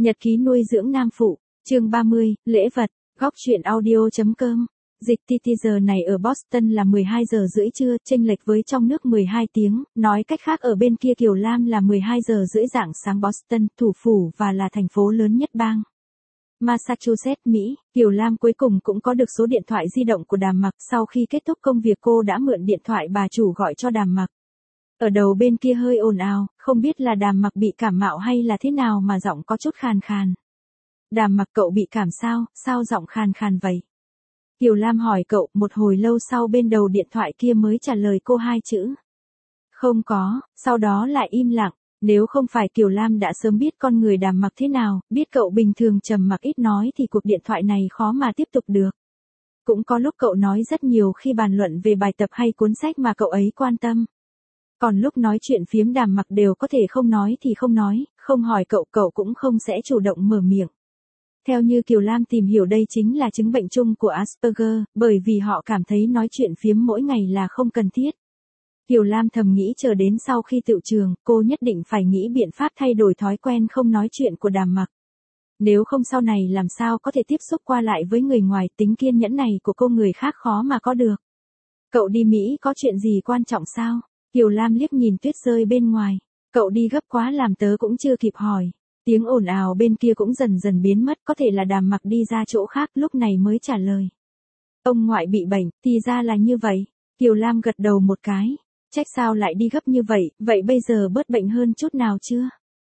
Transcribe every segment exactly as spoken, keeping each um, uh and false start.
Nhật ký nuôi dưỡng nam phụ, chương ba mươi, lễ vật, góc truyện audio.com. Dịch tê tê giờ này ở Boston là mười hai giờ rưỡi trưa, chênh lệch với trong nước mười hai tiếng, nói cách khác ở bên kia Kiều Lam là mười hai giờ rưỡi rạng sáng Boston, thủ phủ và là thành phố lớn nhất bang Massachusetts, Mỹ. Kiều Lam cuối cùng cũng có được số điện thoại di động của Đàm Mặc, sau khi kết thúc công việc cô đã mượn điện thoại bà chủ gọi cho Đàm Mặc. Ở đầu bên kia hơi ồn ào, không biết là Đàm Mặc bị cảm mạo hay là thế nào mà giọng có chút khàn khàn. Đàm Mặc, cậu bị cảm sao, sao giọng khàn khàn vậy? Kiều Lam hỏi cậu, một hồi lâu sau bên đầu điện thoại kia mới trả lời cô hai chữ. Không có, sau đó lại im lặng. Nếu không phải Kiều Lam đã sớm biết con người Đàm Mặc thế nào, biết cậu bình thường trầm mặc ít nói thì cuộc điện thoại này khó mà tiếp tục được. Cũng có lúc cậu nói rất nhiều khi bàn luận về bài tập hay cuốn sách mà cậu ấy quan tâm. Còn lúc nói chuyện phiếm Đàm Mặc đều có thể không nói thì không nói, không hỏi cậu cậu cũng không sẽ chủ động mở miệng. Theo như Kiều Lam tìm hiểu đây chính là chứng bệnh chung của Asperger, bởi vì họ cảm thấy nói chuyện phiếm mỗi ngày là không cần thiết. Kiều Lam thầm nghĩ chờ đến sau khi tựu trường, cô nhất định phải nghĩ biện pháp thay đổi thói quen không nói chuyện của Đàm Mặc. Nếu không sau này làm sao có thể tiếp xúc qua lại với người ngoài, tính kiên nhẫn này của cô người khác khó mà có được. Cậu đi Mỹ có chuyện gì quan trọng sao? Kiều Lam liếc nhìn tuyết rơi bên ngoài. Cậu đi gấp quá làm tớ cũng chưa kịp hỏi. Tiếng ồn ào bên kia cũng dần dần biến mất, có thể là Đàm Mặc đi ra chỗ khác lúc này mới trả lời. Ông ngoại bị bệnh, thì ra là như vậy. Kiều Lam gật đầu một cái. Trách sao lại đi gấp như vậy, vậy bây giờ bớt bệnh hơn chút nào chưa?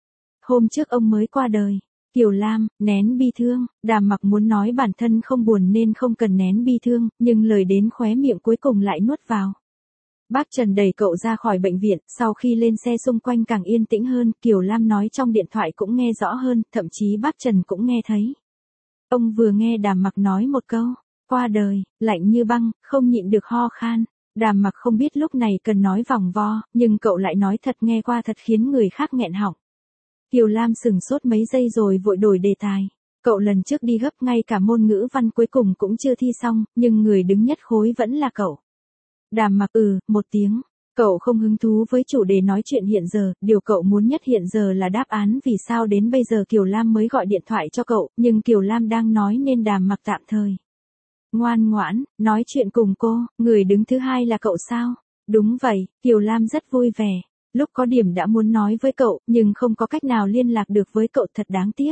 Hôm trước ông mới qua đời. Kiều Lam, nén bi thương, Đàm Mặc muốn nói bản thân không buồn nên không cần nén bi thương, nhưng lời đến khóe miệng cuối cùng lại nuốt vào. Bác Trần đẩy cậu ra khỏi bệnh viện, sau khi lên xe xung quanh càng yên tĩnh hơn, Kiều Lam nói trong điện thoại cũng nghe rõ hơn, thậm chí bác Trần cũng nghe thấy. Ông vừa nghe Đàm Mặc nói một câu, qua đời, lạnh như băng, không nhịn được ho khan. Đàm Mặc không biết lúc này cần nói vòng vo, nhưng cậu lại nói thật nghe qua thật khiến người khác nghẹn họng. Kiều Lam sừng sốt mấy giây rồi vội đổi đề tài. Cậu lần trước đi gấp ngay cả môn ngữ văn cuối cùng cũng chưa thi xong, nhưng người đứng nhất khối vẫn là cậu. Đàm Mặc ừ, một tiếng. Cậu không hứng thú với chủ đề nói chuyện hiện giờ, điều cậu muốn nhất hiện giờ là đáp án vì sao đến bây giờ Kiều Lam mới gọi điện thoại cho cậu, nhưng Kiều Lam đang nói nên Đàm Mặc tạm thời. Ngoan ngoãn, nói chuyện cùng cô, người đứng thứ hai là cậu sao? Đúng vậy, Kiều Lam rất vui vẻ. Lúc có điểm đã muốn nói với cậu, nhưng không có cách nào liên lạc được với cậu, thật đáng tiếc.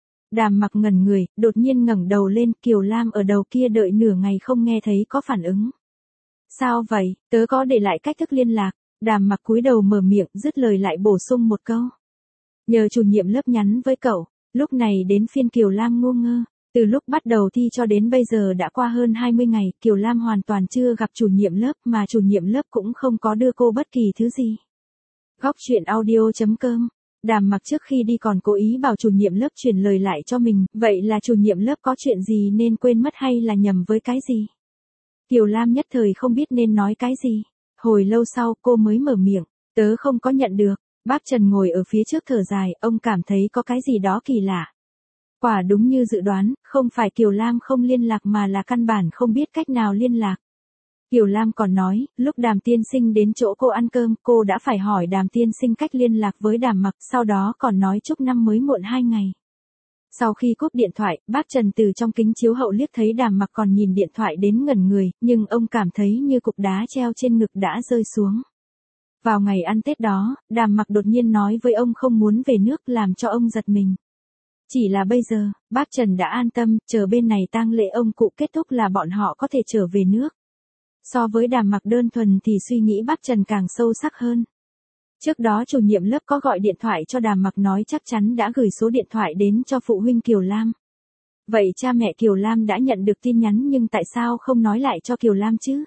Đàm Mặc ngẩn người, đột nhiên ngẩng đầu lên, Kiều Lam ở đầu kia đợi nửa ngày không nghe thấy có phản ứng. Sao vậy, tớ có để lại cách thức liên lạc. Đàm Mặc cúi đầu mở miệng, dứt lời lại bổ sung một câu. Nhờ chủ nhiệm lớp nhắn với cậu. Lúc này đến phiên Kiều Lam ngu ngơ. Từ lúc bắt đầu thi cho đến bây giờ đã qua hơn hai mươi ngày, Kiều Lam hoàn toàn chưa gặp chủ nhiệm lớp mà chủ nhiệm lớp cũng không có đưa cô bất kỳ thứ gì. Góc truyện audio.com. Đàm Mặc trước khi đi còn cố ý bảo chủ nhiệm lớp truyền lời lại cho mình, vậy là chủ nhiệm lớp có chuyện gì nên quên mất hay là nhầm với cái gì? Kiều Lam nhất thời không biết nên nói cái gì. Hồi lâu sau cô mới mở miệng, tớ không có nhận được. Bác Trần ngồi ở phía trước thở dài, ông cảm thấy có cái gì đó kỳ lạ. Quả đúng như dự đoán, không phải Kiều Lam không liên lạc mà là căn bản không biết cách nào liên lạc. Kiều Lam còn nói, lúc Đàm tiên sinh đến chỗ cô ăn cơm, cô đã phải hỏi Đàm tiên sinh cách liên lạc với Đàm Mặc, sau đó còn nói chúc năm mới muộn hai ngày. Sau khi cúp điện thoại, bác Trần từ trong kính chiếu hậu liếc thấy Đàm Mặc còn nhìn điện thoại đến ngẩn người, nhưng ông cảm thấy như cục đá treo trên ngực đã rơi xuống. Vào ngày ăn Tết đó, Đàm Mặc đột nhiên nói với ông không muốn về nước làm cho ông giật mình. Chỉ là bây giờ, bác Trần đã an tâm, chờ bên này tang lễ ông cụ kết thúc là bọn họ có thể trở về nước. So với Đàm Mặc đơn thuần thì suy nghĩ bác Trần càng sâu sắc hơn. Trước đó chủ nhiệm lớp có gọi điện thoại cho Đàm Mặc nói chắc chắn đã gửi số điện thoại đến cho phụ huynh Kiều Lam. Vậy cha mẹ Kiều Lam đã nhận được tin nhắn nhưng tại sao không nói lại cho Kiều Lam chứ?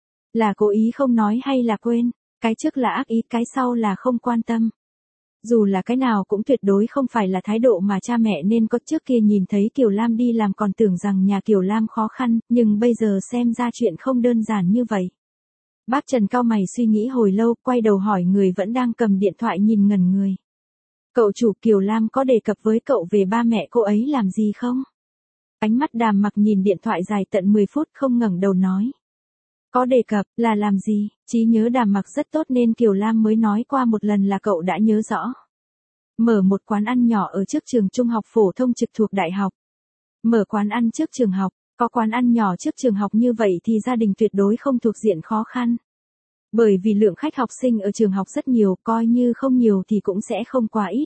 Là cố ý không nói hay là quên? Cái trước là ác ý, cái sau là không quan tâm. Dù là cái nào cũng tuyệt đối không phải là thái độ mà cha mẹ nên có. Trước kia nhìn thấy Kiều Lam đi làm còn tưởng rằng nhà Kiều Lam khó khăn, nhưng bây giờ xem ra chuyện không đơn giản như vậy. Bác Trần cau mày suy nghĩ hồi lâu, quay đầu hỏi người vẫn đang cầm điện thoại nhìn ngẩn người. Cậu chủ, Kiều Lam có đề cập với cậu về ba mẹ cô ấy làm gì không? Ánh mắt Đàm Mặc nhìn điện thoại dài tận mười phút không ngẩng đầu nói. Có đề cập, là làm gì? Trí nhớ Đàm Mặc rất tốt nên Kiều Lam mới nói qua một lần là cậu đã nhớ rõ. Mở một quán ăn nhỏ ở trước trường trung học phổ thông trực thuộc đại học. Mở quán ăn trước trường học, có quán ăn nhỏ trước trường học như vậy thì gia đình tuyệt đối không thuộc diện khó khăn. Bởi vì lượng khách học sinh ở trường học rất nhiều, coi như không nhiều thì cũng sẽ không quá ít.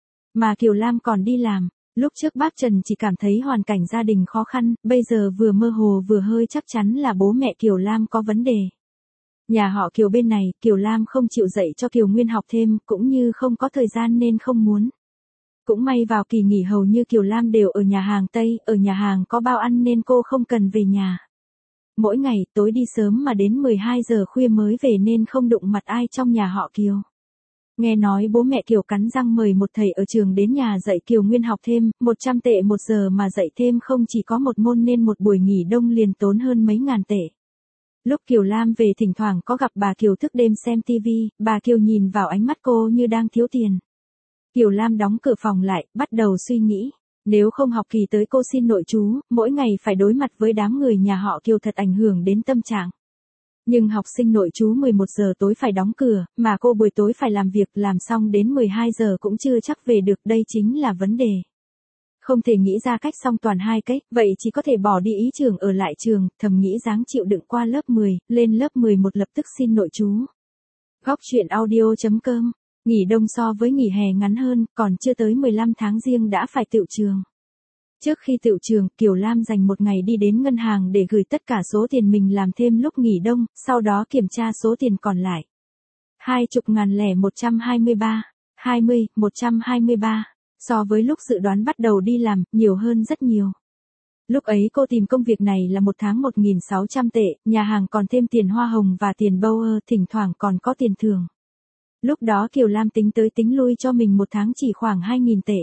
Mà Kiều Lam còn đi làm, lúc trước bác Trần chỉ cảm thấy hoàn cảnh gia đình khó khăn, bây giờ vừa mơ hồ vừa hơi chắc chắn là bố mẹ Kiều Lam có vấn đề. Nhà họ Kiều bên này, Kiều Lam không chịu dạy cho Kiều Nguyên học thêm, cũng như không có thời gian nên không muốn. Cũng may vào kỳ nghỉ hầu như Kiều Lam đều ở nhà hàng Tây, ở nhà hàng có bao ăn nên cô không cần về nhà. Mỗi ngày, tối đi sớm mà đến mười hai giờ khuya mới về nên không đụng mặt ai trong nhà họ Kiều. Nghe nói bố mẹ Kiều cắn răng mời một thầy ở trường đến nhà dạy Kiều Nguyên học thêm, một trăm tệ một giờ mà dạy thêm không chỉ có một môn nên một buổi nghỉ đông liền tốn hơn mấy ngàn tệ. Lúc Kiều Lam về thỉnh thoảng có gặp bà Kiều thức đêm xem tivi, bà Kiều nhìn vào ánh mắt cô như đang thiếu tiền. Kiều Lam đóng cửa phòng lại, bắt đầu suy nghĩ. Nếu không học kỳ tới cô xin nội trú, mỗi ngày phải đối mặt với đám người nhà họ Kiều thật ảnh hưởng đến tâm trạng. Nhưng học sinh nội trú mười một giờ tối phải đóng cửa, mà cô buổi tối phải làm việc, làm xong đến mười hai giờ cũng chưa chắc về được, đây chính là vấn đề. Không thể nghĩ ra cách song toàn hai cách, vậy chỉ có thể bỏ đi ý trường ở lại trường, thầm nghĩ dáng chịu đựng qua lớp mười, lên lớp mười một lập tức xin nội trú. Góc truyện audio chấm com. Nghỉ đông so với nghỉ hè ngắn hơn, còn chưa tới mười lăm tháng riêng đã phải tựu trường. Trước khi tựu trường, Kiều Lam dành một ngày đi đến ngân hàng để gửi tất cả số tiền mình làm thêm lúc nghỉ đông, sau đó kiểm tra số tiền còn lại. Hai chục ngàn lẻ một trăm hai mươi ba, hai mươi, một trăm hai mươi ba. So với lúc dự đoán bắt đầu đi làm, nhiều hơn rất nhiều. Lúc ấy cô tìm công việc này là một tháng một nghìn sáu trăm tệ, nhà hàng còn thêm tiền hoa hồng và tiền bonus, thỉnh thoảng còn có tiền thưởng. Lúc đó Kiều Lam tính tới tính lui cho mình một tháng chỉ khoảng hai nghìn tệ.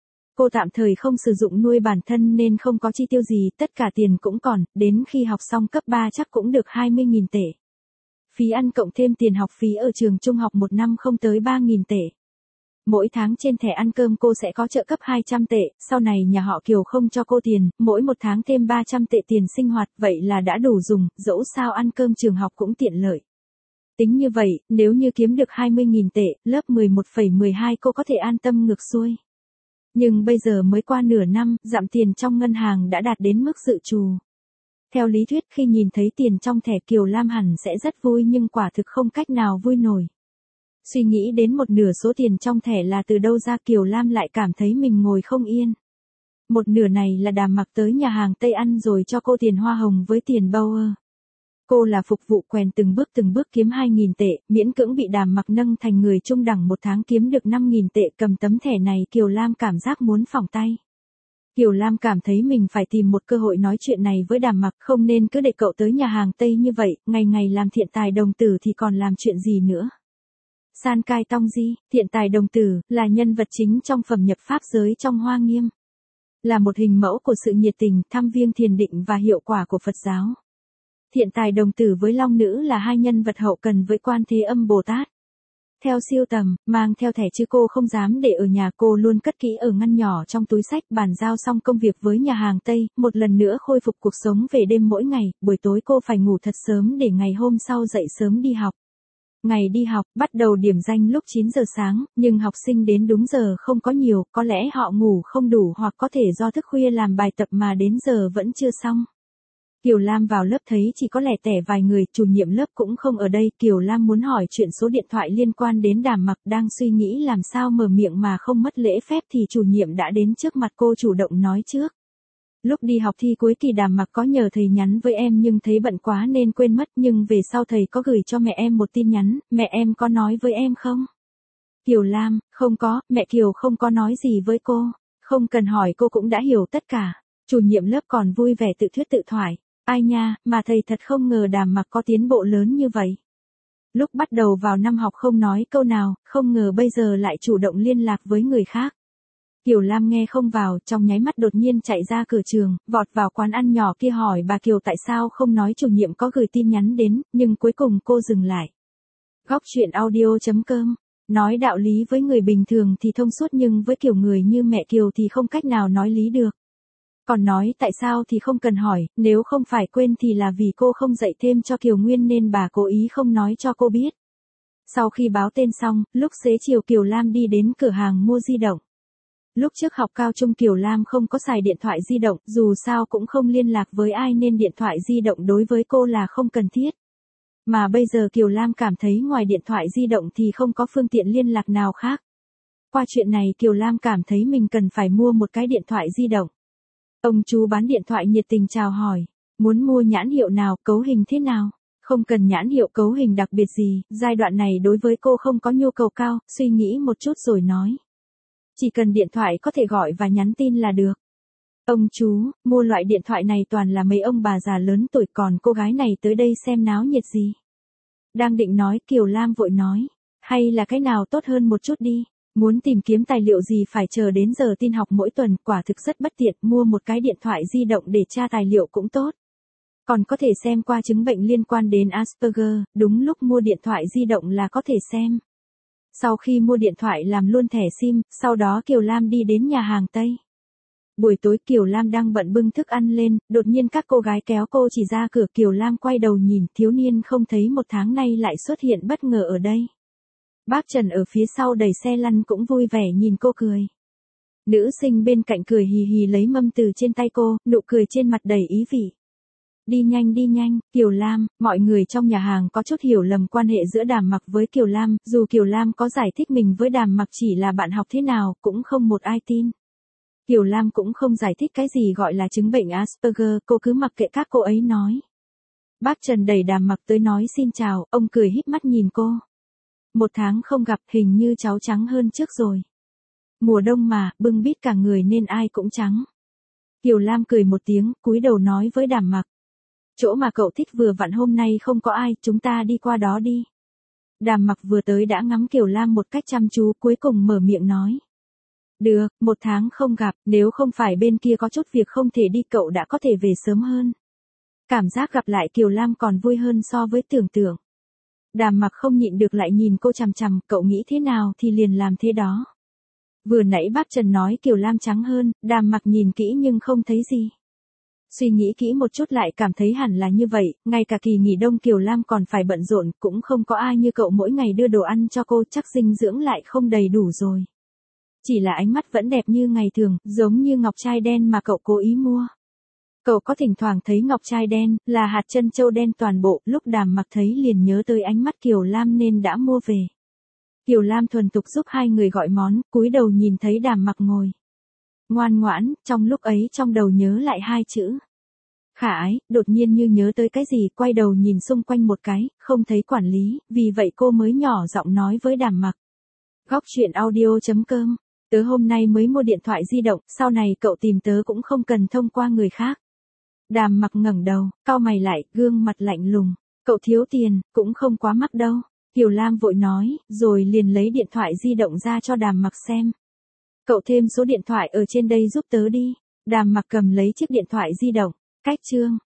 Cô tạm thời không sử dụng nuôi bản thân nên không có chi tiêu gì, tất cả tiền cũng còn, đến khi học xong cấp ba chắc cũng được hai mươi nghìn tệ. Phí ăn cộng thêm tiền học phí ở trường trung học một năm không tới ba nghìn tệ. Mỗi tháng trên thẻ ăn cơm cô sẽ có trợ cấp hai trăm tệ, sau này nhà họ Kiều không cho cô tiền, mỗi một tháng thêm ba trăm tệ tiền sinh hoạt, vậy là đã đủ dùng, dẫu sao ăn cơm trường học cũng tiện lợi. Tính như vậy, nếu như kiếm được hai mươi nghìn tệ, lớp mười một phẩy mười hai cô có thể an tâm ngược xuôi. Nhưng bây giờ mới qua nửa năm, dặm tiền trong ngân hàng đã đạt đến mức dự trù. Theo lý thuyết khi nhìn thấy tiền trong thẻ Kiều Lam hẳn sẽ rất vui nhưng quả thực không cách nào vui nổi. Suy nghĩ đến một nửa số tiền trong thẻ là từ đâu ra, Kiều Lam lại cảm thấy mình ngồi không yên. Một nửa này là Đàm Mặc tới nhà hàng Tây ăn rồi cho cô tiền hoa hồng với tiền bonus. Cô là phục vụ quèn từng bước từng bước kiếm hai nghìn tệ, miễn cưỡng bị Đàm Mặc nâng thành người trung đẳng một tháng kiếm được năm nghìn tệ, cầm tấm thẻ này Kiều Lam cảm giác muốn phỏng tay. Kiều Lam cảm thấy mình phải tìm một cơ hội nói chuyện này với Đàm Mặc, không nên cứ để cậu tới nhà hàng Tây như vậy, ngày ngày làm thiện tài đồng tử thì còn làm chuyện gì nữa. San Cai Tong Di, thiện tài đồng tử, là nhân vật chính trong phẩm nhập pháp giới trong Hoa Nghiêm. Là một hình mẫu của sự nhiệt tình, thăm viếng thiền định và hiệu quả của Phật giáo. Thiện tài đồng tử với Long Nữ là hai nhân vật hậu cần với Quan Thế Âm Bồ Tát. Theo siêu tầm, mang theo thẻ chứ cô không dám để ở nhà, cô luôn cất kỹ ở ngăn nhỏ trong túi sách, bàn giao xong công việc với nhà hàng Tây, một lần nữa khôi phục cuộc sống về đêm mỗi ngày, buổi tối cô phải ngủ thật sớm để ngày hôm sau dậy sớm đi học. Ngày đi học, bắt đầu điểm danh lúc chín giờ sáng, nhưng học sinh đến đúng giờ không có nhiều, có lẽ họ ngủ không đủ hoặc có thể do thức khuya làm bài tập mà đến giờ vẫn chưa xong. Kiều Lam vào lớp thấy chỉ có lẻ tẻ vài người, chủ nhiệm lớp cũng không ở đây, Kiều Lam muốn hỏi chuyện số điện thoại liên quan đến Đàm Mặc, đang suy nghĩ làm sao mở miệng mà không mất lễ phép thì chủ nhiệm đã đến trước mặt cô chủ động nói trước. Lúc đi học thi cuối kỳ Đàm Mặc có nhờ thầy nhắn với em nhưng thấy bận quá nên quên mất, nhưng về sau thầy có gửi cho mẹ em một tin nhắn, mẹ em có nói với em không? Kiều Lam, không có, mẹ Kiều không có nói gì với cô, không cần hỏi cô cũng đã hiểu tất cả. Chủ nhiệm lớp còn vui vẻ tự thuyết tự thoại. Ai nha, mà thầy thật không ngờ Đàm Mặc có tiến bộ lớn như vậy. Lúc bắt đầu vào năm học không nói câu nào, không ngờ bây giờ lại chủ động liên lạc với người khác. Kiều Lam nghe không vào, trong nháy mắt đột nhiên chạy ra cửa trường, vọt vào quán ăn nhỏ kia hỏi bà Kiều tại sao không nói chủ nhiệm có gửi tin nhắn đến, nhưng cuối cùng cô dừng lại. Góc truyện audio chấm com. Nói đạo lý với người bình thường thì thông suốt nhưng với kiểu người như mẹ Kiều thì không cách nào nói lý được. Còn nói tại sao thì không cần hỏi, nếu không phải quên thì là vì cô không dạy thêm cho Kiều Nguyên nên bà cố ý không nói cho cô biết. Sau khi báo tên xong, lúc xế chiều Kiều Lam đi đến cửa hàng mua di động. Lúc trước học cao trung Kiều Lam không có xài điện thoại di động, dù sao cũng không liên lạc với ai nên điện thoại di động đối với cô là không cần thiết. Mà bây giờ Kiều Lam cảm thấy ngoài điện thoại di động thì không có phương tiện liên lạc nào khác. Qua chuyện này Kiều Lam cảm thấy mình cần phải mua một cái điện thoại di động. Ông chú bán điện thoại nhiệt tình chào hỏi, muốn mua nhãn hiệu nào, cấu hình thế nào? Không cần nhãn hiệu cấu hình đặc biệt gì, giai đoạn này đối với cô không có nhu cầu cao, suy nghĩ một chút rồi nói. Chỉ cần điện thoại có thể gọi và nhắn tin là được. Ông chú, mua loại điện thoại này toàn là mấy ông bà già lớn tuổi, còn cô gái này tới đây xem náo nhiệt gì. Đang định nói Kiều Lam vội nói, hay là cái nào tốt hơn một chút đi, muốn tìm kiếm tài liệu gì phải chờ đến giờ tin học mỗi tuần, quả thực rất bất tiện, mua một cái điện thoại di động để tra tài liệu cũng tốt. Còn có thể xem qua chứng bệnh liên quan đến Asperger, đúng lúc mua điện thoại di động là có thể xem. Sau khi mua điện thoại làm luôn thẻ sim, sau đó Kiều Lam đi đến nhà hàng Tây. Buổi tối Kiều Lam đang bận bưng thức ăn lên, đột nhiên các cô gái kéo cô chỉ ra cửa. Kiều Lam quay đầu nhìn, thiếu niên không thấy một tháng nay lại xuất hiện bất ngờ ở đây. Bác Trần ở phía sau đẩy xe lăn cũng vui vẻ nhìn cô cười. Nữ sinh bên cạnh cười hì hì lấy mâm từ trên tay cô, nụ cười trên mặt đầy ý vị. Đi nhanh đi nhanh, Kiều Lam, mọi người trong nhà hàng có chút hiểu lầm quan hệ giữa Đàm Mặc với Kiều Lam, dù Kiều Lam có giải thích mình với Đàm Mặc chỉ là bạn học thế nào, cũng không một ai tin. Kiều Lam cũng không giải thích cái gì gọi là chứng bệnh Asperger, cô cứ mặc kệ các cô ấy nói. Bác Trần đẩy Đàm Mặc tới nói xin chào, ông cười híp mắt nhìn cô. Một tháng không gặp, hình như cháu trắng hơn trước rồi. Mùa đông mà, bưng bít cả người nên ai cũng trắng. Kiều Lam cười một tiếng, cúi đầu nói với Đàm Mặc. Chỗ mà cậu thích vừa vặn hôm nay không có ai, chúng ta đi qua đó đi. Đàm Mặc vừa tới đã ngắm Kiều Lam một cách chăm chú, cuối cùng mở miệng nói. Được, một tháng không gặp, nếu không phải bên kia có chút việc không thể đi cậu đã có thể về sớm hơn. Cảm giác gặp lại Kiều Lam còn vui hơn so với tưởng tượng. Đàm Mặc không nhịn được lại nhìn cô chằm chằm, cậu nghĩ thế nào thì liền làm thế đó. Vừa nãy bác Trần nói Kiều Lam trắng hơn, Đàm Mặc nhìn kỹ nhưng không thấy gì. Suy nghĩ kỹ một chút lại cảm thấy hẳn là như vậy, ngay cả kỳ nghỉ đông Kiều Lam còn phải bận rộn, cũng không có ai như cậu mỗi ngày đưa đồ ăn cho cô, chắc dinh dưỡng lại không đầy đủ rồi. Chỉ là ánh mắt vẫn đẹp như ngày thường, giống như ngọc trai đen mà cậu cố ý mua. Cậu có thỉnh thoảng thấy ngọc trai đen, là hạt trân châu đen toàn bộ, lúc Đàm Mặc thấy liền nhớ tới ánh mắt Kiều Lam nên đã mua về. Kiều Lam thuần thục giúp hai người gọi món, cúi đầu nhìn thấy Đàm Mặc ngồi. Ngoan ngoãn, trong lúc ấy trong đầu nhớ lại hai chữ. Khả ái, đột nhiên như nhớ tới cái gì, quay đầu nhìn xung quanh một cái, không thấy quản lý, vì vậy cô mới nhỏ giọng nói với Đàm Mặc. Góc chuyện audio chấm com, tớ hôm nay mới mua điện thoại di động, sau này cậu tìm tớ cũng không cần thông qua người khác. Đàm Mặc ngẩng đầu, cau mày lại, gương mặt lạnh lùng. Cậu thiếu tiền, cũng không quá mắc đâu. Kiều Lam vội nói, rồi liền lấy điện thoại di động ra cho Đàm Mặc xem. Cậu thêm số điện thoại ở trên đây giúp tớ đi. Đàm Mặc cầm lấy chiếc điện thoại di động. Cách chương.